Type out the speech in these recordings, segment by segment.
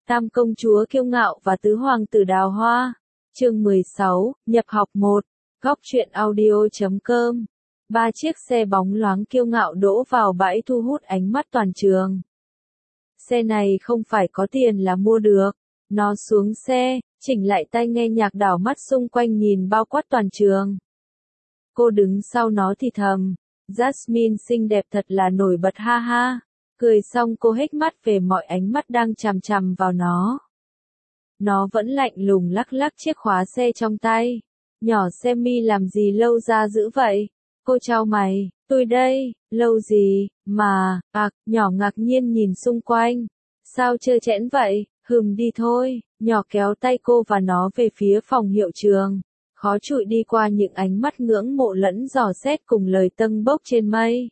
Tam công chúa kiêu ngạo và tứ hoàng tử đào hoa. Chương 16, nhập học 1. Góc truyện audio.com. 3 chiếc xe bóng loáng kiêu ngạo đỗ vào bãi thu hút ánh mắt toàn trường. Xe này không phải có tiền là mua được. Nó xuống xe, chỉnh lại tai nghe nhạc đảo mắt xung quanh nhìn bao quát toàn trường. Cô đứng sau nó thì thầm, Jasmine xinh đẹp thật là nổi bật ha ha. Cười xong cô hếch mắt về mọi ánh mắt đang chằm chằm vào nó. Nó vẫn lạnh lùng lắc lắc chiếc khóa xe trong tay. Nhỏ Semi làm gì lâu ra dữ vậy? Cô chau mày, tôi đây, lâu gì, mà, nhỏ ngạc nhiên nhìn xung quanh. Sao trơ trẽn vậy, đi thôi, nhỏ kéo tay cô và nó về phía phòng hiệu trường. Khó chịu đi qua những ánh mắt ngưỡng mộ lẫn dò xét cùng lời tâng bốc trên mây.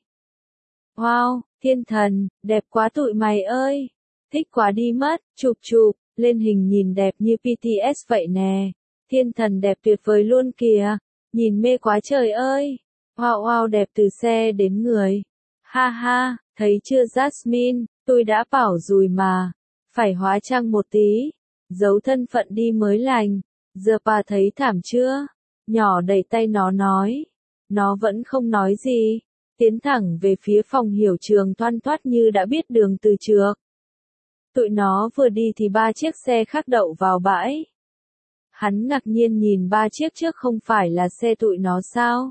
Wow, thiên thần, đẹp quá tụi mày ơi. Thích quá đi mất, chụp, lên hình nhìn đẹp như BTS vậy nè. Thiên thần đẹp tuyệt vời luôn kìa, nhìn mê quá trời ơi. Wow đẹp từ xe đến người. Ha ha, thấy chưa Jasmine, tôi đã bảo rồi mà. Phải hóa trang một tí, giấu thân phận đi mới lành. Giờ bà thấy thảm chưa? Nhỏ đẩy tay nó nói. Nó vẫn không nói gì. Tiến thẳng về phía phòng hiệu trường thoăn thoắt như đã biết đường từ trước. Tụi nó vừa đi thì 3 chiếc xe khác đậu vào bãi. Hắn ngạc nhiên nhìn 3 chiếc trước không phải là xe tụi nó sao?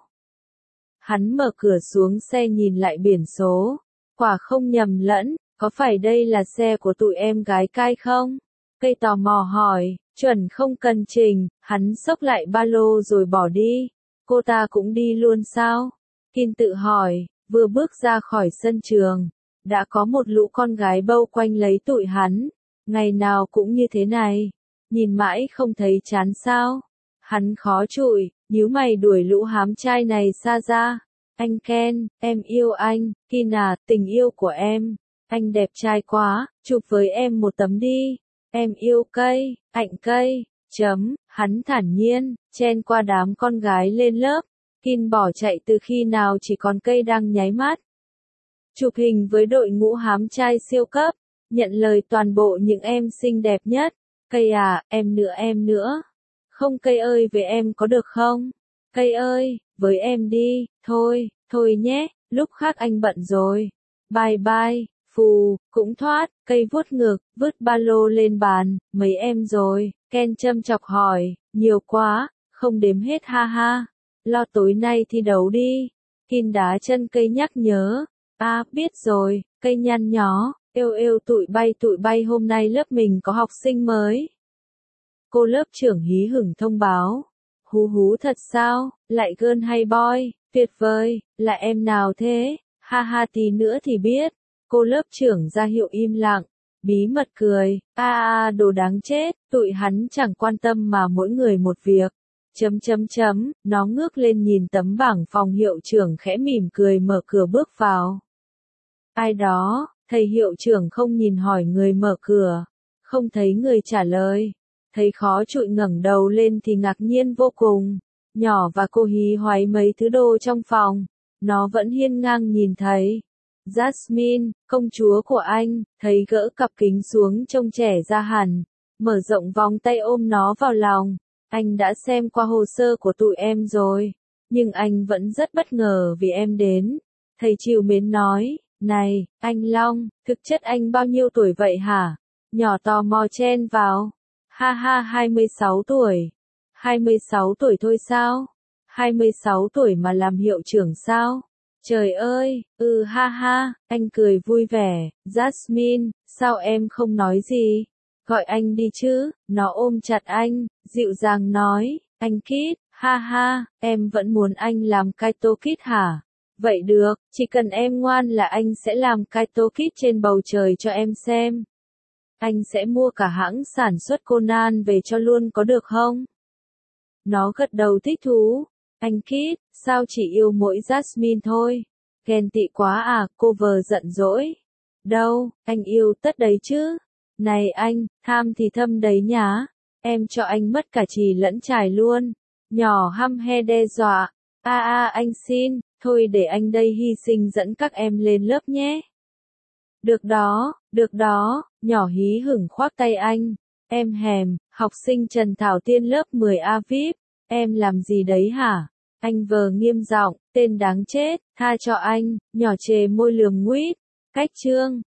Hắn mở cửa xuống xe nhìn lại biển số. Quả không nhầm lẫn, có phải đây là xe của tụi em gái cai không? Cây tò mò hỏi, chuẩn không cần trình, hắn xốc lại ba lô rồi bỏ đi. Cô ta cũng đi luôn sao? Kim tự hỏi, vừa bước ra khỏi sân trường, đã có một lũ con gái bâu quanh lấy tụi hắn. Ngày nào cũng như thế này, nhìn mãi không thấy chán sao? Hắn khó chịu, nhíu mày đuổi lũ hám trai này xa ra. Anh Ken, em yêu anh, Kina, tình yêu của em. Anh đẹp trai quá, chụp với em một tấm đi. Em yêu cây, ảnh cây, hắn thản nhiên, chen qua đám con gái lên lớp. Kin bỏ chạy từ khi nào chỉ còn cây đang nháy mắt. Chụp hình với đội ngũ hám trai siêu cấp, nhận lời toàn bộ những em xinh đẹp nhất. Cây à, em nữa. Không cây ơi với em có được không? Cây ơi, với em đi, thôi nhé, lúc khác anh bận rồi. Bye, phù, cũng thoát, cây vuốt ngực, vứt ba lô lên bàn, mấy em rồi, Ken châm chọc hỏi, nhiều quá, không đếm hết ha ha. Lo tối nay thi đấu đi. Kin đá chân cây nhắc nhớ. Biết rồi, cây nhăn nhó, êu tụi bay hôm nay lớp mình có học sinh mới. Cô lớp trưởng hí hửng thông báo. Hú thật sao, lại girl hay boy, tuyệt vời, là em nào thế? Ha ha tí nữa thì biết. Cô lớp trưởng ra hiệu im lặng, bí mật cười. Đồ đáng chết, tụi hắn chẳng quan tâm mà mỗi người một việc. Nó ngước lên nhìn tấm bảng phòng hiệu trưởng khẽ mỉm cười mở cửa bước vào. Ai đó, thầy hiệu trưởng không nhìn hỏi người mở cửa. Không thấy người trả lời. Thấy khó chịu ngẩng đầu lên thì ngạc nhiên vô cùng. Nhỏ và cô hí hoáy mấy thứ đồ trong phòng. Nó vẫn hiên ngang nhìn thấy. Jasmine, công chúa của anh, thấy gỡ cặp kính xuống trông trẻ ra hẳn. Mở rộng vòng tay ôm nó vào lòng. Anh đã xem qua hồ sơ của tụi em rồi, nhưng anh vẫn rất bất ngờ vì em đến. Thầy trìu mến nói, này, anh Long, thực chất anh bao nhiêu tuổi vậy hả? Nhỏ tò mò chen vào. Ha ha 26 tuổi. 26 tuổi thôi sao? 26 tuổi mà làm hiệu trưởng sao? Trời ơi, ha ha, anh cười vui vẻ. Jasmine, sao em không nói gì? Gọi anh đi chứ, nó ôm chặt anh, dịu dàng nói, anh Kid, ha ha, em vẫn muốn anh làm Kaito Kid hả? Vậy được, chỉ cần em ngoan là anh sẽ làm Kaito Kid trên bầu trời cho em xem. Anh sẽ mua cả hãng sản xuất Conan về cho luôn có được không? Nó gật đầu thích thú. Anh Kid, sao chỉ yêu mỗi Jasmine thôi? Ghen tị quá à, cô vờ giận dỗi. Đâu, anh yêu tất đấy chứ. Này anh, tham thì thâm đấy nhá. Em cho anh mất cả chì lẫn chài luôn. Nhỏ hăm he đe dọa. Anh xin, thôi để anh đây hy sinh dẫn các em lên lớp nhé. được đó, nhỏ hí hửng khoác tay anh. Em hèm, học sinh Trần Thảo Tiên lớp 10A VIP, em làm gì đấy hả? Anh vờ nghiêm giọng, tên đáng chết, tha cho anh, nhỏ chề môi lườm nguýt. Cách chương